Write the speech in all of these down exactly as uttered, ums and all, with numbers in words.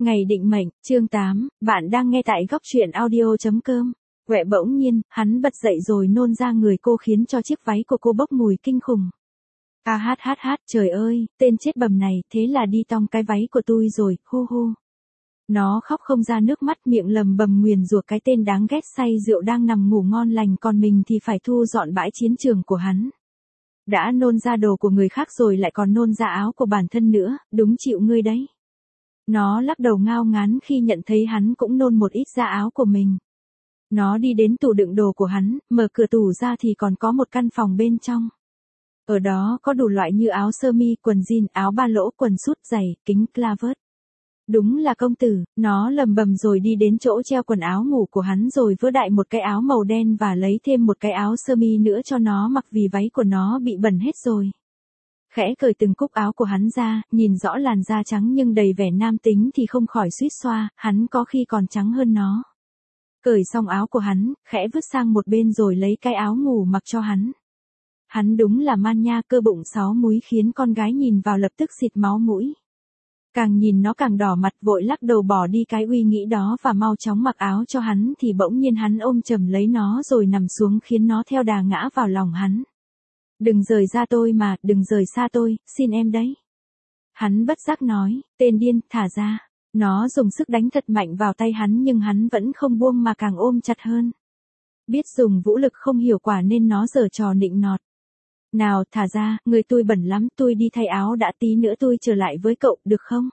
Ngày định mệnh, chương tám, bạn đang nghe tại góc truyện audio chấm com. Quẹ bỗng nhiên, hắn bật dậy rồi nôn ra người cô khiến cho chiếc váy của cô bốc mùi kinh khủng. À hát hát hát, trời ơi, tên chết bầm này, thế là đi tong cái váy của tôi rồi, hu hu. Nó khóc không ra nước mắt, miệng lầm bầm nguyền rủa cái tên đáng ghét say rượu đang nằm ngủ ngon lành, còn mình thì phải thu dọn bãi chiến trường của hắn. Đã nôn ra đồ của người khác rồi lại còn nôn ra áo của bản thân nữa, đúng chịu ngươi đấy. Nó lắc đầu ngao ngán khi nhận thấy hắn cũng nôn một ít ra áo của mình. Nó đi đến tủ đựng đồ của hắn, mở cửa tủ ra thì còn có một căn phòng bên trong. Ở đó có đủ loại như áo sơ mi, quần jean, áo ba lỗ, quần sút, giày, kính clavet. Đúng là công tử, nó lầm bầm rồi đi đến chỗ treo quần áo ngủ của hắn rồi vớ đại một cái áo màu đen và lấy thêm một cái áo sơ mi nữa cho nó mặc vì váy của nó bị bẩn hết rồi. Khẽ cởi từng cúc áo của hắn ra, nhìn rõ làn da trắng nhưng đầy vẻ nam tính thì không khỏi suýt xoa, hắn có khi còn trắng hơn nó. Cởi xong áo của hắn, khẽ vứt sang một bên rồi lấy cái áo ngủ mặc cho hắn. Hắn đúng là man nha, cơ bụng sáu múi khiến con gái nhìn vào lập tức xịt máu mũi. Càng nhìn nó càng đỏ mặt, vội lắc đầu bỏ đi cái uy nghĩ đó và mau chóng mặc áo cho hắn thì bỗng nhiên hắn ôm chầm lấy nó rồi nằm xuống khiến nó theo đà ngã vào lòng hắn. Đừng rời ra tôi mà, đừng rời xa tôi, xin em đấy. Hắn bất giác nói, tên điên, thả ra. Nó dùng sức đánh thật mạnh vào tay hắn nhưng hắn vẫn không buông mà càng ôm chặt hơn. Biết dùng vũ lực không hiệu quả nên nó giở trò nịnh nọt. Nào, thả ra, người tôi bẩn lắm, tôi đi thay áo đã, tí nữa tôi trở lại với cậu, được không?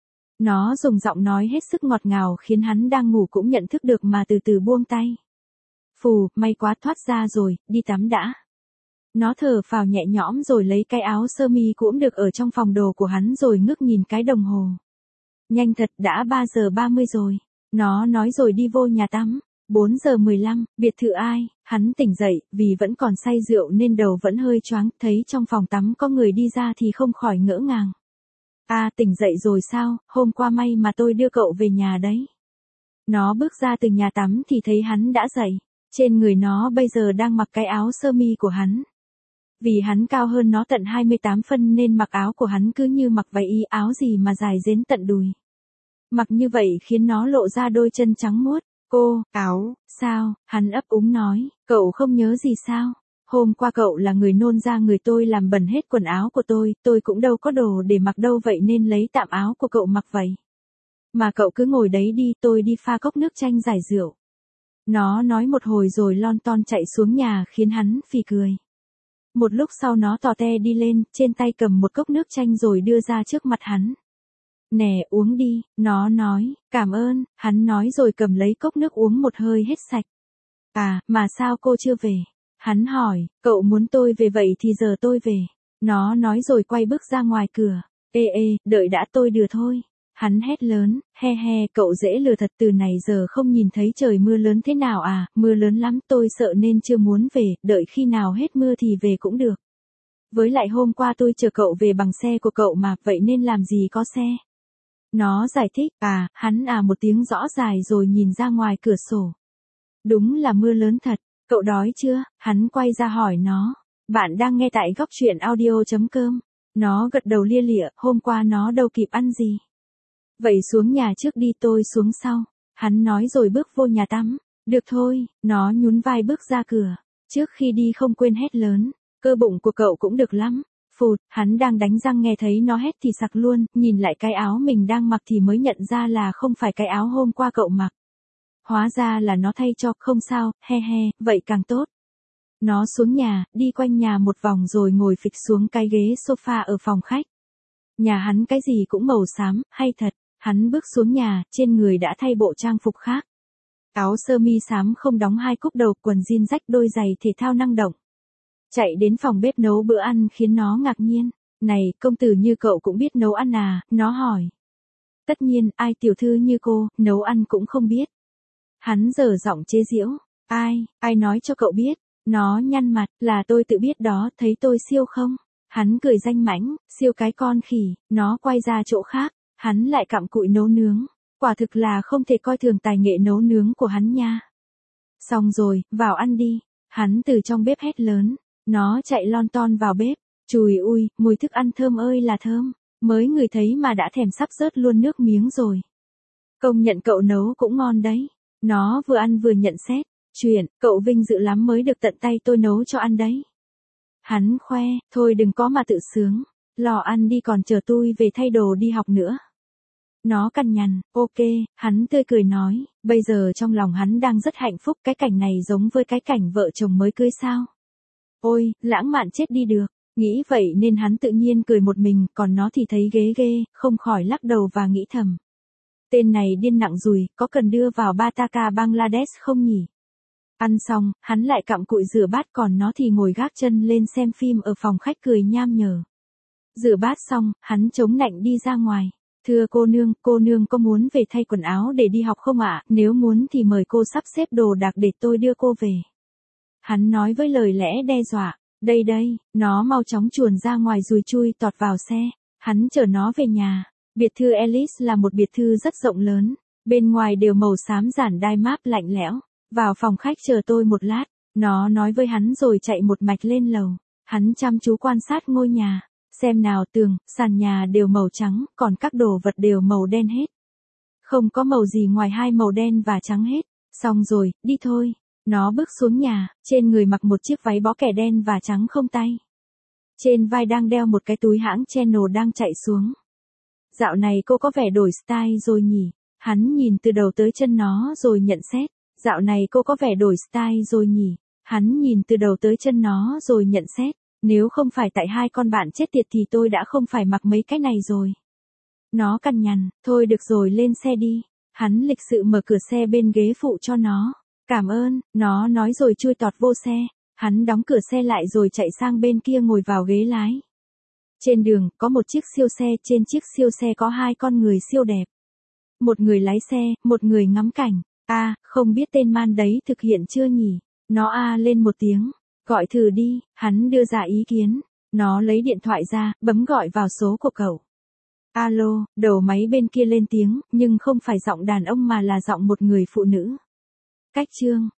Nó dùng giọng nói hết sức ngọt ngào khiến hắn đang ngủ cũng nhận thức được mà từ từ buông tay. Phù, may quá, thoát ra rồi, đi tắm đã. Nó thở phào nhẹ nhõm rồi lấy cái áo sơ mi cũng được ở trong phòng đồ của hắn rồi ngước nhìn cái đồng hồ. Nhanh thật, đã ba giờ ba mươi rồi. Nó nói rồi đi vô nhà tắm. bốn giờ mười lăm, biệt thự ai, hắn tỉnh dậy, vì vẫn còn say rượu nên đầu vẫn hơi choáng, thấy trong phòng tắm có người đi ra thì không khỏi ngỡ ngàng. À, tỉnh dậy rồi sao, hôm qua may mà tôi đưa cậu về nhà đấy. Nó bước ra từ nhà tắm thì thấy hắn đã dậy, trên người nó bây giờ đang mặc cái áo sơ mi của hắn. Vì hắn cao hơn nó tận hai mươi tám phân nên mặc áo của hắn cứ như mặc váy y, áo gì mà dài đến tận đùi. Mặc như vậy khiến nó lộ ra đôi chân trắng muốt. Cô, áo, sao, hắn ấp úng nói, cậu không nhớ gì sao? Hôm qua cậu là người nôn ra người tôi làm bẩn hết quần áo của tôi, tôi cũng đâu có đồ để mặc đâu vậy nên lấy tạm áo của cậu mặc vậy. Mà cậu cứ ngồi đấy đi, tôi đi pha cốc nước chanh giải rượu. Nó nói một hồi rồi lon ton chạy xuống nhà khiến hắn phì cười. Một lúc sau nó tò te đi lên, trên tay cầm một cốc nước chanh rồi đưa ra trước mặt hắn. Nè, uống đi, nó nói, cảm ơn, hắn nói rồi cầm lấy cốc nước uống một hơi hết sạch. À, mà sao cô chưa về? Hắn hỏi, cậu muốn tôi về vậy thì giờ tôi về. Nó nói rồi quay bước ra ngoài cửa. Ê ê, đợi đã, tôi đưa thôi. Hắn hét lớn, he he, cậu dễ lừa thật, từ này giờ không nhìn thấy trời mưa lớn thế nào à, mưa lớn lắm, tôi sợ nên chưa muốn về, đợi khi nào hết mưa thì về cũng được. Với lại hôm qua tôi chờ cậu về bằng xe của cậu mà, vậy nên làm gì có xe. Nó giải thích, à, hắn à một tiếng rõ dài rồi nhìn ra ngoài cửa sổ. Đúng là mưa lớn thật, cậu đói chưa? Hắn quay ra hỏi nó. Bạn đang nghe tại góc truyện audio chấm com. Nó gật đầu lia lịa, hôm qua nó đâu kịp ăn gì. Vậy xuống nhà trước đi, tôi xuống sau. Hắn nói rồi bước vô nhà tắm. Được thôi, nó nhún vai bước ra cửa. Trước khi đi không quên hét lớn, cơ bụng của cậu cũng được lắm. Phụt, hắn đang đánh răng nghe thấy nó hét thì sặc luôn, nhìn lại cái áo mình đang mặc thì mới nhận ra là không phải cái áo hôm qua cậu mặc. Hóa ra là nó thay cho, không sao, he he, vậy càng tốt. Nó xuống nhà, đi quanh nhà một vòng rồi ngồi phịch xuống cái ghế sofa ở phòng khách. Nhà hắn cái gì cũng màu xám, hay thật, hắn bước xuống nhà, trên người đã thay bộ trang phục khác. Áo sơ mi xám không đóng hai cúc đầu, quần jean rách, đôi giày thể thao năng động. Chạy đến phòng bếp nấu bữa ăn khiến nó ngạc nhiên. Này, công tử như cậu cũng biết nấu ăn à, nó hỏi. Tất nhiên, ai tiểu thư như cô, nấu ăn cũng không biết. Hắn giở giọng chế giễu. Ai, ai nói cho cậu biết. Nó nhăn mặt, là tôi tự biết đó, thấy tôi siêu không? Hắn cười danh mãnh, siêu cái con khỉ, nó quay ra chỗ khác. Hắn lại cặm cụi nấu nướng. Quả thực là không thể coi thường tài nghệ nấu nướng của hắn nha. Xong rồi, vào ăn đi. Hắn từ trong bếp hét lớn. Nó chạy lon ton vào bếp. Chùi ui, mùi thức ăn thơm ơi là thơm. Mới ngửi thấy mà đã thèm sắp rớt luôn nước miếng rồi. Công nhận cậu nấu cũng ngon đấy. Nó vừa ăn vừa nhận xét. Chuyện, cậu vinh dự lắm mới được tận tay tôi nấu cho ăn đấy. Hắn khoe, thôi đừng có mà tự sướng. Lo ăn đi còn chờ tôi về thay đồ đi học nữa. Nó cằn nhằn, ok, hắn tươi cười nói, bây giờ trong lòng hắn đang rất hạnh phúc, cái cảnh này giống với cái cảnh vợ chồng mới cưới sao. Ôi, lãng mạn chết đi được, nghĩ vậy nên hắn tự nhiên cười một mình, còn nó thì thấy ghê ghê, không khỏi lắc đầu và nghĩ thầm. Tên này điên nặng rùi, có cần đưa vào Bataka Bangladesh không nhỉ? Ăn xong, hắn lại cặm cụi rửa bát còn nó thì ngồi gác chân lên xem phim ở phòng khách cười nham nhở. Rửa bát xong, hắn chống nạnh đi ra ngoài. Thưa cô nương, cô nương có muốn về thay quần áo để đi học không ạ? Nếu muốn thì mời cô sắp xếp đồ đạc để tôi đưa cô về. Hắn nói với lời lẽ đe dọa. Đây đây, nó mau chóng chuồn ra ngoài rồi chui tọt vào xe. Hắn chở nó về nhà. Biệt thự Alice là một biệt thự rất rộng lớn. Bên ngoài đều màu xám giản đai máp lạnh lẽo. Vào phòng khách chờ tôi một lát. Nó nói với hắn rồi chạy một mạch lên lầu. Hắn chăm chú quan sát ngôi nhà. Xem nào, tường, sàn nhà đều màu trắng, còn các đồ vật đều màu đen hết. Không có màu gì ngoài hai màu đen và trắng hết. Xong rồi, đi thôi. Nó bước xuống nhà, trên người mặc một chiếc váy bó kẻ đen và trắng không tay. Trên vai đang đeo một cái túi hãng Chanel đang chạy xuống. Dạo này cô có vẻ đổi style rồi nhỉ? Hắn nhìn từ đầu tới chân nó rồi nhận xét. Dạo này cô có vẻ đổi style rồi nhỉ? Hắn nhìn từ đầu tới chân nó rồi nhận xét. Nếu không phải tại hai con bạn chết tiệt thì tôi đã không phải mặc mấy cái này rồi. Nó cằn nhằn, thôi được rồi lên xe đi. Hắn lịch sự mở cửa xe bên ghế phụ cho nó. Cảm ơn, nó nói rồi chui tọt vô xe. Hắn đóng cửa xe lại rồi chạy sang bên kia ngồi vào ghế lái. Trên đường, có một chiếc siêu xe, trên chiếc siêu xe có hai con người siêu đẹp. Một người lái xe, một người ngắm cảnh. A, à, không biết tên man đấy thực hiện chưa nhỉ? Nó a à lên một tiếng. Gọi thử đi, hắn đưa ra ý kiến. Nó lấy điện thoại ra, bấm gọi vào số của cậu. Alo, đầu máy bên kia lên tiếng, nhưng không phải giọng đàn ông mà là giọng một người phụ nữ. Cách chương.